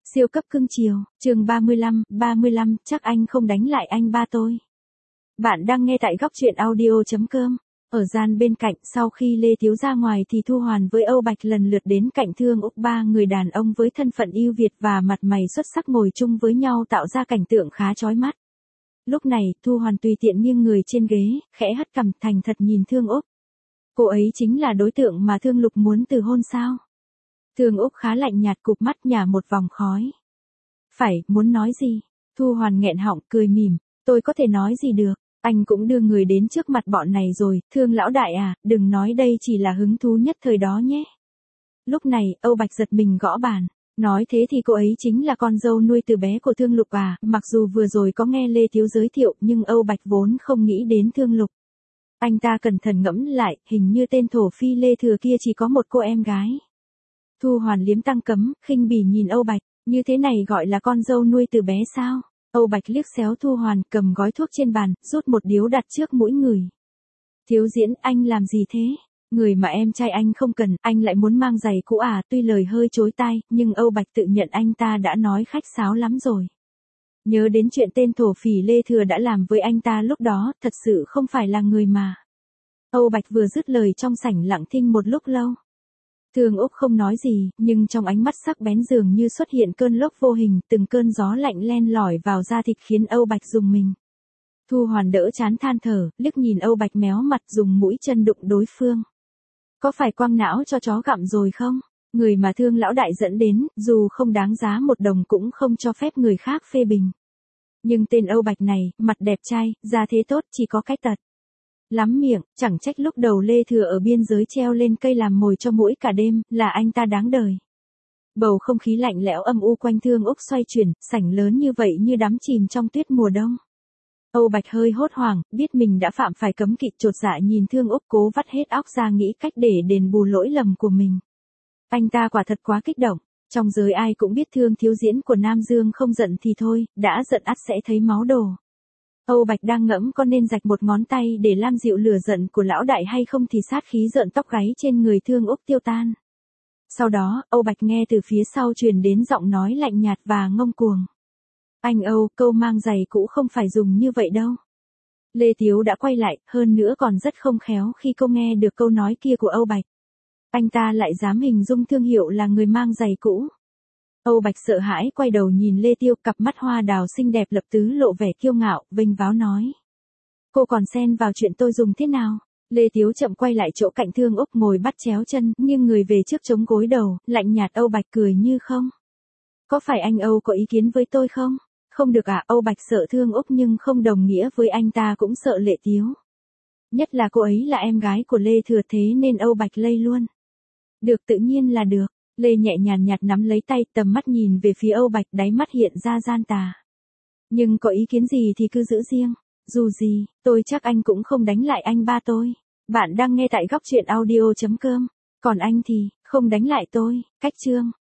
Siêu cấp cưng chiều, chương 35, chắc anh không đánh lại anh ba tôi. Bạn đang nghe tại góc truyện audio.com. Ở gian bên cạnh, sau khi Lê Tiếu ra ngoài thì Thu Hoàn với Âu Bạch lần lượt đến cạnh Thương Úc, ba người đàn ông với thân phận ưu việt và mặt mày xuất sắc ngồi chung với nhau tạo ra cảnh tượng khá chói mắt. Lúc này, Thu Hoàn tùy tiện nghiêng người trên ghế, khẽ hất cằm thành thật nhìn Thương Úc. Cô ấy chính là đối tượng mà Thương Lục muốn từ hôn sao? Thương Úc khá lạnh nhạt cụp mắt nhả một vòng khói. Phải, muốn nói gì? Thu Hoàn nghẹn họng cười mỉm, tôi có thể nói gì được, anh cũng đưa người đến trước mặt bọn này rồi, Thương lão đại à, đừng nói đây chỉ là hứng thú nhất thời đó nhé. Lúc này, Âu Bạch giật mình gõ bàn, nói thế thì cô ấy chính là con dâu nuôi từ bé của Thương Lục à, mặc dù vừa rồi có nghe Lê Tiếu giới thiệu nhưng Âu Bạch vốn không nghĩ đến Thương Lục. Anh ta cẩn thận ngẫm lại, hình như tên thổ phi Lê Thừa kia chỉ có một cô em gái. Thu Hoàn liếm tăng cấm, khinh bỉ nhìn Âu Bạch, như thế này gọi là con dâu nuôi từ bé sao? Âu Bạch liếc xéo Thu Hoàn, cầm gói thuốc trên bàn, rút một điếu đặt trước mũi người. Thiếu diễn, anh làm gì thế? Người mà em trai anh không cần, anh lại muốn mang giày cũ à? Tuy lời hơi chối tai, nhưng Âu Bạch tự nhận anh ta đã nói khách sáo lắm rồi. Nhớ đến chuyện tên thổ phỉ Lê Thừa đã làm với anh ta lúc đó, thật sự không phải là người mà. Âu Bạch vừa dứt lời trong sảnh lặng thinh một lúc lâu. Thương Úc không nói gì, nhưng trong ánh mắt sắc bén dường như xuất hiện cơn lốc vô hình, từng cơn gió lạnh len lỏi vào da thịt khiến Âu Bạch rùng mình. Thu Hoàn đỡ chán than thở, liếc nhìn Âu Bạch méo mặt dùng mũi chân đụng đối phương. Có phải quăng não cho chó gặm rồi không? Người mà Thương lão đại dẫn đến, dù không đáng giá một đồng cũng không cho phép người khác phê bình. Nhưng tên Âu Bạch này, mặt đẹp trai, da thế tốt, chỉ có cái tật lắm miệng, chẳng trách lúc đầu Lê Thừa ở biên giới treo lên cây làm mồi cho muỗi cả đêm, là anh ta đáng đời. Bầu không khí lạnh lẽo âm u quanh Thương Úc xoay chuyển, sảnh lớn như vậy như đắm chìm trong tuyết mùa đông. Âu Bạch hơi hốt hoảng, biết mình đã phạm phải cấm kỵ, chột dạ nhìn Thương Úc cố vắt hết óc ra nghĩ cách để đền bù lỗi lầm của mình. Anh ta quả thật quá kích động, trong giới ai cũng biết Thương thiếu diễn của Nam Dương không giận thì thôi, đã giận ắt sẽ thấy máu đổ. Âu Bạch đang ngẫm có nên rạch một ngón tay để lam dịu lửa giận của lão đại hay không thì sát khí rợn tóc gáy trên người Thương Úc tiêu tan. Sau đó, Âu Bạch nghe từ phía sau truyền đến giọng nói lạnh nhạt và ngông cuồng. Anh Âu, câu mang giày cũ không phải dùng như vậy đâu. Lê Tiếu đã quay lại, hơn nữa còn rất không khéo khi cô nghe được câu nói kia của Âu Bạch. Anh ta lại dám hình dung Thương Hiệu là người mang giày cũ. Âu Bạch sợ hãi quay đầu nhìn Lê Tiêu, cặp mắt hoa đào xinh đẹp lập tứ lộ vẻ kiêu ngạo, vênh váo nói. Cô còn xen vào chuyện tôi dùng thế nào? Lê Tiếu chậm quay lại chỗ cạnh Thương Úc ngồi bắt chéo chân, nhưng người về trước chống gối đầu, lạnh nhạt. Âu Bạch cười như không. Có phải anh Âu có ý kiến với tôi không? Không được à? Âu Bạch sợ Thương Úc nhưng không đồng nghĩa với anh ta cũng sợ Lê Tiếu. Nhất là cô ấy là em gái của Lê Thừa, thế nên Âu Bạch lây luôn. Được, tự nhiên là được. Lê nhẹ nhàng nhạt nắm lấy tay, tầm mắt nhìn về phía Âu Bạch, đáy mắt hiện ra gian tà. Nhưng có ý kiến gì thì cứ giữ riêng, dù gì, tôi chắc anh cũng không đánh lại anh ba tôi. Bạn đang nghe tại góc truyện audio.com, còn anh thì, không đánh lại tôi, cách chương.